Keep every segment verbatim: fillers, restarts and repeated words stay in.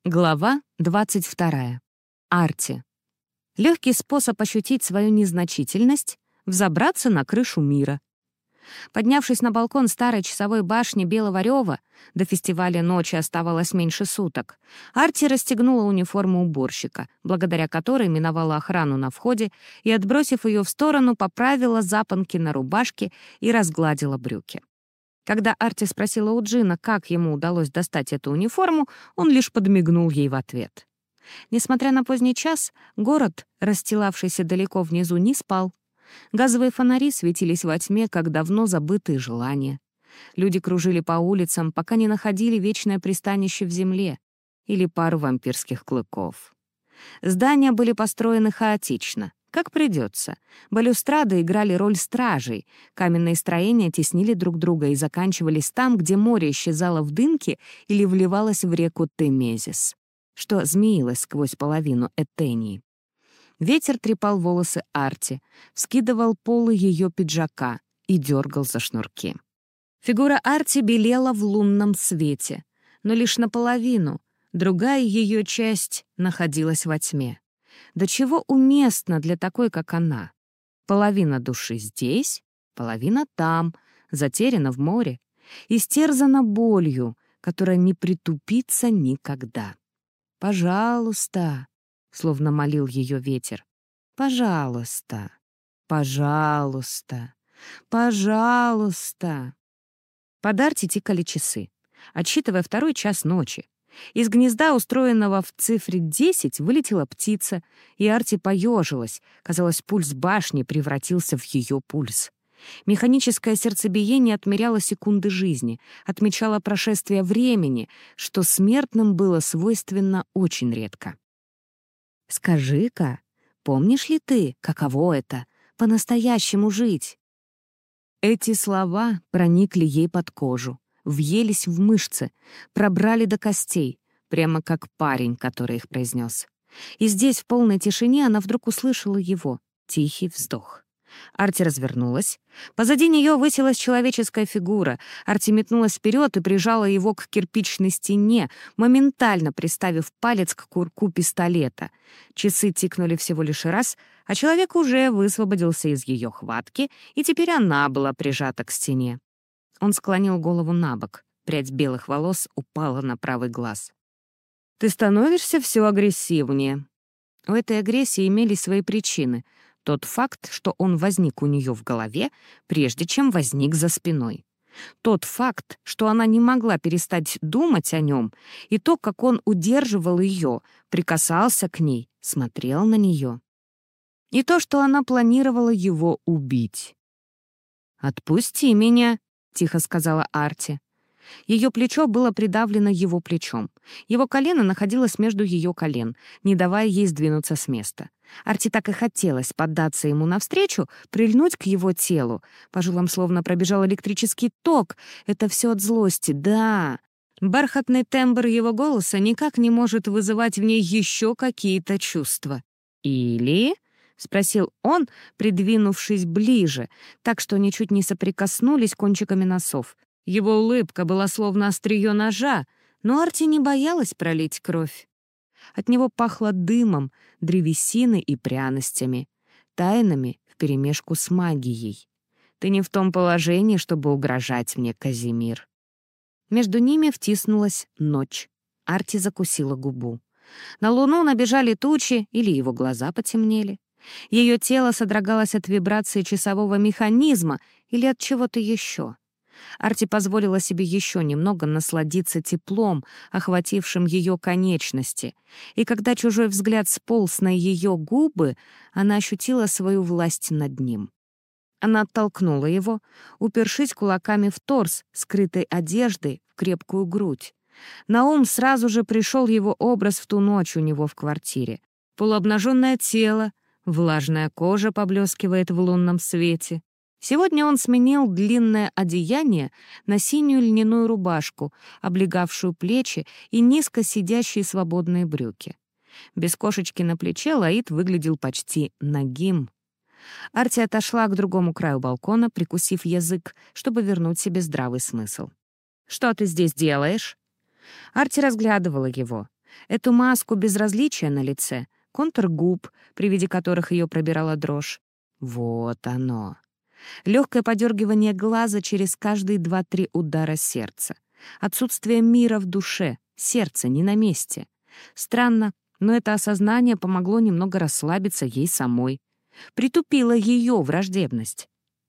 Глава двадцать вторая. Арти. Легкий способ ощутить свою незначительность — взобраться на крышу мира. Поднявшись на балкон старой часовой башни Белого Рёва, до фестиваля ночи оставалось меньше суток, Арти расстегнула униформу уборщика, благодаря которой миновала охрану на входе и, отбросив ее в сторону, поправила запонки на рубашке и разгладила брюки. Когда Арти спросила у Джина, как ему удалось достать эту униформу, он лишь подмигнул ей в ответ. Несмотря на поздний час, город, расстилавшийся далеко внизу, не спал. Газовые фонари светились во тьме, как давно забытые желания. Люди кружили по улицам, пока не находили вечное пристанище в земле или пару вампирских клыков. Здания были построены хаотично, как придется. Балюстрады играли роль стражей, каменные строения теснили друг друга и заканчивались там, где море исчезало в дымке или вливалось в реку Темезис, что змеилось сквозь половину Этении. Ветер трепал волосы Арти, вскидывал полы ее пиджака и дергал за шнурки. Фигура Арти белела в лунном свете, но лишь наполовину, другая ее часть находилась во тьме. До чего уместно для такой, как она. Половина души здесь, половина там, затеряна в море, истерзана болью, которая не притупится никогда. «Пожалуйста», — словно молил ее ветер, «пожалуйста, пожалуйста, пожалуйста». Под Арти тикали часы, отсчитывая второй час ночи. Из гнезда, устроенного в цифре десять, вылетела птица, и Арти поежилась. Казалось, пульс башни превратился в ее пульс. Механическое сердцебиение отмеряло секунды жизни, отмечало прошествие времени, что смертным было свойственно очень редко. «Скажи-ка, помнишь ли ты, каково это — по-настоящему жить?» Эти слова проникли ей под кожу, въелись в мышцы, пробрали до костей, прямо как парень, который их произнес. И здесь, в полной тишине, она вдруг услышала его тихий вздох. Арти развернулась. Позади нее высилась человеческая фигура. Арти метнулась вперед и прижала его к кирпичной стене, моментально приставив палец к курку пистолета. Часы тикнули всего лишь раз, а человек уже высвободился из ее хватки, и теперь она была прижата к стене. Он склонил голову набок. Прядь белых волос упала на правый глаз. «Ты становишься все агрессивнее». У этой агрессии имелись свои причины. Тот факт, что он возник у нее в голове, прежде чем возник за спиной. Тот факт, что она не могла перестать думать о нем, и то, как он удерживал ее, прикасался к ней, смотрел на нее. И то, что она планировала его убить. «Отпусти меня», — тихо сказала Арти. Ее плечо было придавлено его плечом. Его колено находилось между ее колен, не давая ей сдвинуться с места. Арти так и хотелось поддаться ему навстречу, прильнуть к его телу. По жилам словно пробежал электрический ток. Это все от злости, да. Бархатный тембр его голоса никак не может вызывать в ней еще какие-то чувства. «Или...» — спросил он, придвинувшись ближе, так что они чуть не соприкоснулись кончиками носов. Его улыбка была словно острие ножа, но Арти не боялась пролить кровь. От него пахло дымом, древесиной и пряностями, тайнами вперемешку с магией. «Ты не в том положении, чтобы угрожать мне, Казимир». Между ними втиснулась ночь. Арти закусила губу. На луну набежали тучи, или его глаза потемнели. Ее тело содрогалось от вибрации часового механизма или от чего-то еще. Арти позволила себе еще немного насладиться теплом, охватившим ее конечности, и когда чужой взгляд сполз на ее губы, она ощутила свою власть над ним. Она оттолкнула его, упершись кулаками в торс, скрытой одеждой, в крепкую грудь. На ум сразу же пришел его образ в ту ночь у него в квартире. Полуобнаженное тело, влажная кожа поблескивает в лунном свете. Сегодня он сменил длинное одеяние на синюю льняную рубашку, облегавшую плечи и низко сидящие свободные брюки. Без кошечки на плече Лаид выглядел почти нагим. Арти отошла к другому краю балкона, прикусив язык, чтобы вернуть себе здравый смысл. «Что ты здесь делаешь?» Арти разглядывала его. Эту маску безразличия на лице, контур губ, при виде которых ее пробирала дрожь. Вот оно. Легкое подергивание глаза через каждые два-три удара сердца. Отсутствие мира в душе, сердце не на месте. Странно, но это осознание помогло немного расслабиться ей самой. Притупило ее враждебность.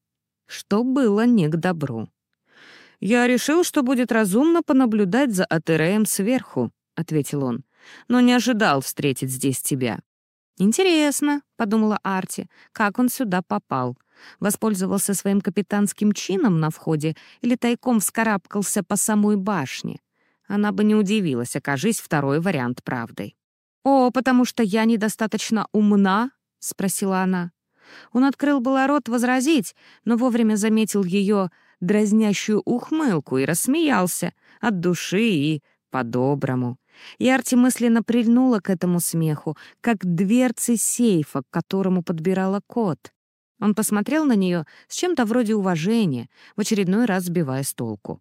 Что было не к добру. «Я решил, что будет разумно понаблюдать за Атереем сверху», — ответил он, «но не ожидал встретить здесь тебя». «Интересно», — подумала Арти, — «как он сюда попал? Воспользовался своим капитанским чином на входе или тайком вскарабкался по самой башне?» Она бы не удивилась, окажись второй вариант правдой. «О, потому что я недостаточно умна?» — спросила она. Он открыл было рот возразить, но вовремя заметил ее дразнящую ухмылку и рассмеялся от души и по-доброму. И Арти мысленно прильнула к этому смеху, как к дверце сейфа, к которому подбирала код. Он посмотрел на нее с чем-то вроде уважения, в очередной раз сбивая с толку.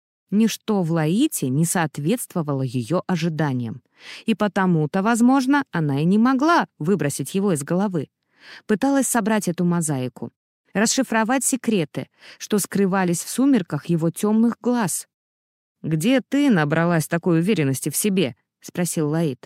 Ничто в Лаите не соответствовало ее ожиданиям, и потому-то, возможно, она и не могла выбросить его из головы. Пыталась собрать эту мозаику, расшифровать секреты, что скрывались в сумерках его темных глаз. «Где ты набралась такой уверенности в себе?» — спросил Лаит.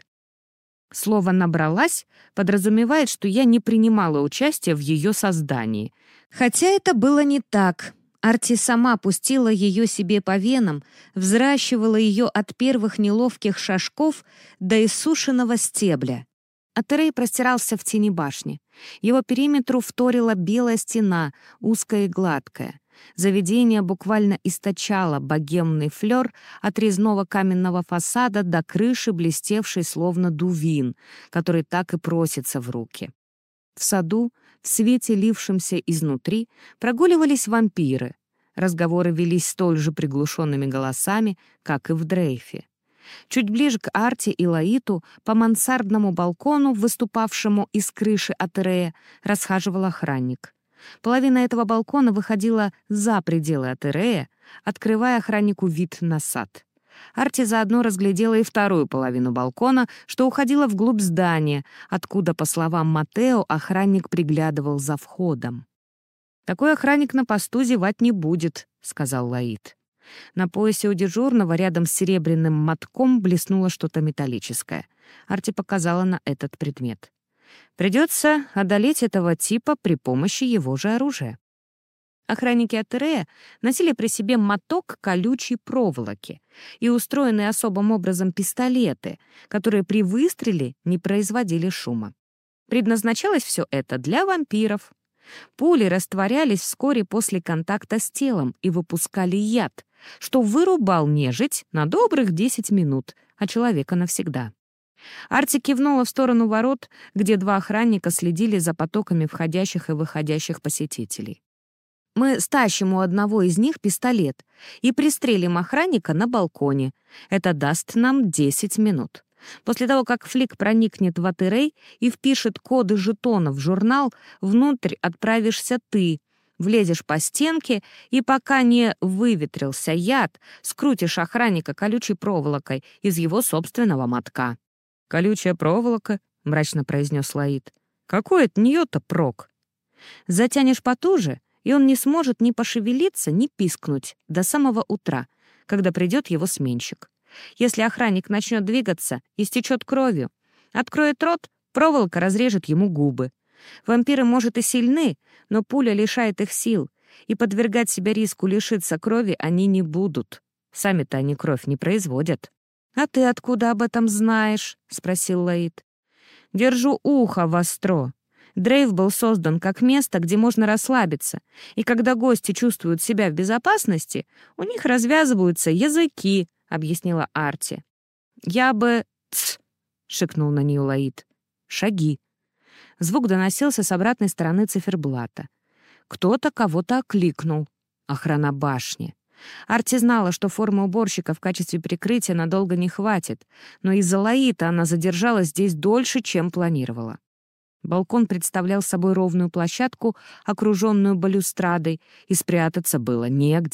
Слово «набралась» подразумевает, что я не принимала участия в ее создании. Хотя это было не так. Арти сама пустила ее себе по венам, взращивала ее от первых неловких шажков до иссушенного стебля. Атерей простирался в тени башни. Его периметру вторила белая стена, узкая и гладкая. Заведение буквально источало богемный флёр от резного каменного фасада до крыши, блестевшей словно дувин, который так и просится в руки. В саду, в свете, лившемся изнутри, прогуливались вампиры. Разговоры велись столь же приглушенными голосами, как и в дрейфе. Чуть ближе к Арти и Лаиту по мансардному балкону, выступавшему из крыши Атерея, расхаживал охранник. Половина этого балкона выходила за пределы Атерея, открывая охраннику вид на сад. Арти заодно разглядела и вторую половину балкона, что уходила вглубь здания, откуда, по словам Матео, охранник приглядывал за входом. «Такой охранник на посту зевать не будет», — сказал Лаит. На поясе у дежурного рядом с серебряным мотком блеснуло что-то металлическое. Арти показала на этот предмет. Придется одолеть этого типа при помощи его же оружия. Охранники Атерея носили при себе моток колючей проволоки и устроенные особым образом пистолеты, которые при выстреле не производили шума. Предназначалось все это для вампиров. Пули растворялись вскоре после контакта с телом и выпускали яд, что вырубал нежить на добрых десять минут, а человека навсегда. Арти кивнула в сторону ворот, где два охранника следили за потоками входящих и выходящих посетителей. «Мы стащим у одного из них пистолет и пристрелим охранника на балконе. Это даст нам десять минут. После того, как Флик проникнет в Атерей и впишет коды жетонов в журнал, внутрь отправишься ты, влезешь по стенке и, пока не выветрился яд, скрутишь охранника колючей проволокой из его собственного мотка». «Колючая проволока?» — мрачно произнес Лаит. «Какой от нее-то прок?» «Затянешь потуже, и он не сможет ни пошевелиться, ни пискнуть до самого утра, когда придет его сменщик. Если охранник начнет двигаться, истечет кровью. Откроет рот, проволока разрежет ему губы. Вампиры, может, и сильны, но пуля лишает их сил, и подвергать себя риску лишиться крови они не будут. Сами-то они кровь не производят». «А ты откуда об этом знаешь?» — спросил Лаит. «Держу ухо востро. Дрейв был создан как место, где можно расслабиться, и когда гости чувствуют себя в безопасности, у них развязываются языки», — объяснила Арти. «Я бы...» «Тсс!» — шикнул на нее Лаит. «Шаги». Звук доносился с обратной стороны циферблата. Кто-то кого-то окликнул. Охрана башни. Арти знала, что формы уборщика в качестве прикрытия надолго не хватит, но из-за Лаита она задержалась здесь дольше, чем планировала. Балкон представлял собой ровную площадку, окруженную балюстрадой, и спрятаться было негде.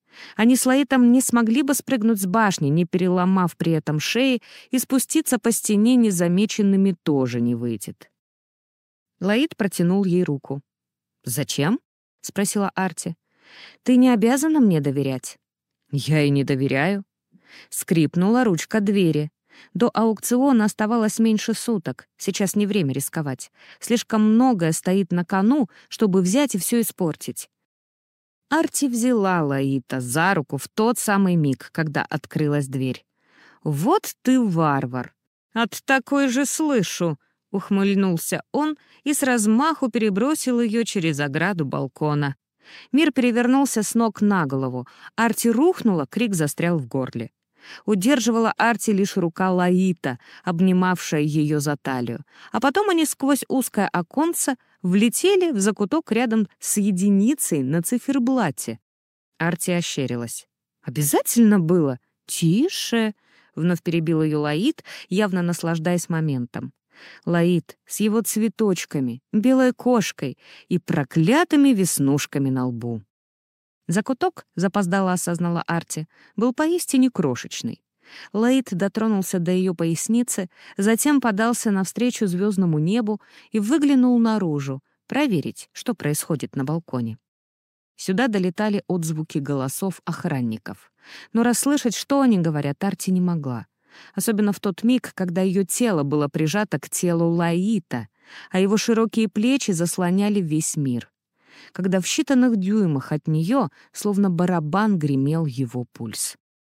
Они с Лаитом не смогли бы спрыгнуть с башни, не переломав при этом шеи, и спуститься по стене незамеченными тоже не выйдет. Лаит протянул ей руку. «Зачем?» — спросила Арти. «Ты не обязана мне доверять». «Я и не доверяю». Скрипнула ручка двери. До аукциона оставалось меньше суток. Сейчас не время рисковать. Слишком многое стоит на кону, чтобы взять и все испортить. Арти взяла Лаита за руку в тот самый миг, когда открылась дверь. «Вот ты варвар!» «От такой же слышу!» — ухмыльнулся он и с размаху перебросил ее через ограду балкона. Мир перевернулся с ног на голову. Арти рухнула, крик застрял в горле. Удерживала Арти лишь рука Лаита, обнимавшая ее за талию. А потом они сквозь узкое оконце влетели в закуток рядом с единицей на циферблате. Арти ощерилась. «Обязательно было?» «Тише!» — вновь перебил ее Лаит, явно наслаждаясь моментом. Лаит с его цветочками, белой кошкой и проклятыми веснушками на лбу. Закуток, запоздало осознала Арти, был поистине крошечный. Лаит дотронулся до ее поясницы, затем подался навстречу звездному небу и выглянул наружу, проверить, что происходит на балконе. Сюда долетали отзвуки голосов охранников. Но расслышать, что они говорят, Арти не могла. Особенно в тот миг, когда ее тело было прижато к телу Лаита, а его широкие плечи заслоняли весь мир. Когда в считанных дюймах от нее, словно барабан, гремел его пульс.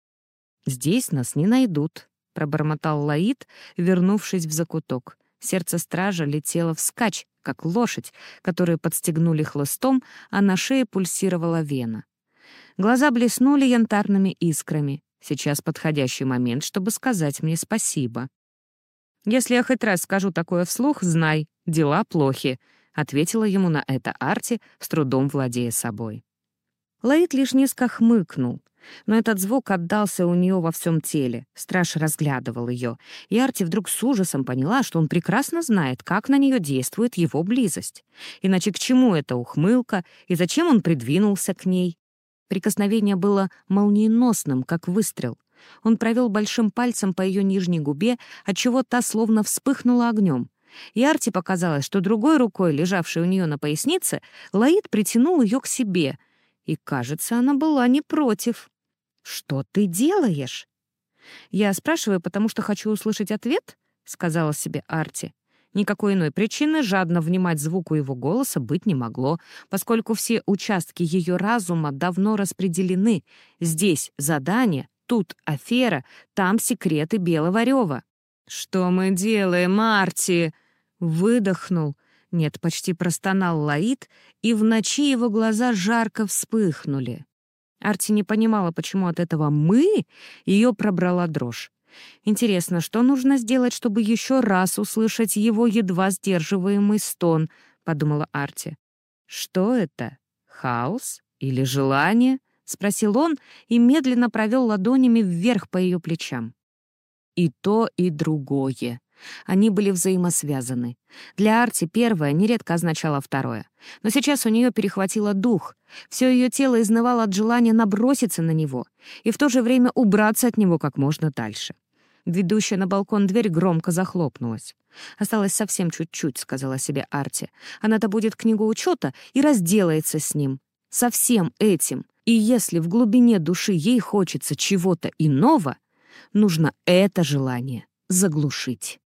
«Здесь нас не найдут», — пробормотал Лаит, вернувшись в закуток. Сердце стража летело вскачь, как лошадь, которую подстегнули хлыстом, а на шее пульсировала вена. Глаза блеснули янтарными искрами. Сейчас подходящий момент, чтобы сказать мне спасибо. «Если я хоть раз скажу такое вслух, знай, дела плохи», — ответила ему на это Арти, с трудом владея собой. Лаит лишь низко хмыкнул, но этот звук отдался у нее во всем теле. Страж разглядывал ее, и Арти вдруг с ужасом поняла, что он прекрасно знает, как на нее действует его близость. Иначе к чему эта ухмылка, и зачем он придвинулся к ней? Прикосновение было молниеносным, как выстрел. Он провел большим пальцем по ее нижней губе, отчего та словно вспыхнула огнем. И Арти показалось, что другой рукой, лежавшей у нее на пояснице, Лаит притянул ее к себе. И, кажется, она была не против. «Что ты делаешь?» «Я спрашиваю, потому что хочу услышать ответ», — сказала себе Арти. Никакой иной причины жадно внимать звуку его голоса быть не могло, поскольку все участки ее разума давно распределены. Здесь задание, тут афера, там секреты Белого Рёва. «Что мы делаем, Арти?» — выдохнул. Нет, почти простонал Лаит, и в ночи его глаза жарко вспыхнули. Арти не понимала, почему от этого «мы» ее пробрала дрожь. Интересно, что нужно сделать, чтобы еще раз услышать его едва сдерживаемый стон, подумала Арти. Что это? Хаос или желание? Спросил он и медленно провел ладонями вверх по ее плечам. И то, и другое. Они были взаимосвязаны. Для Арти первое нередко означало второе. Но сейчас у нее перехватило дух. Все ее тело изнывало от желания наброситься на него и в то же время убраться от него как можно дальше. Ведущая на балкон дверь громко захлопнулась. «Осталось совсем чуть-чуть», — сказала себе Арти. «Она добудет книгу учета и разделается с ним. Со всем этим. И если в глубине души ей хочется чего-то иного, нужно это желание заглушить».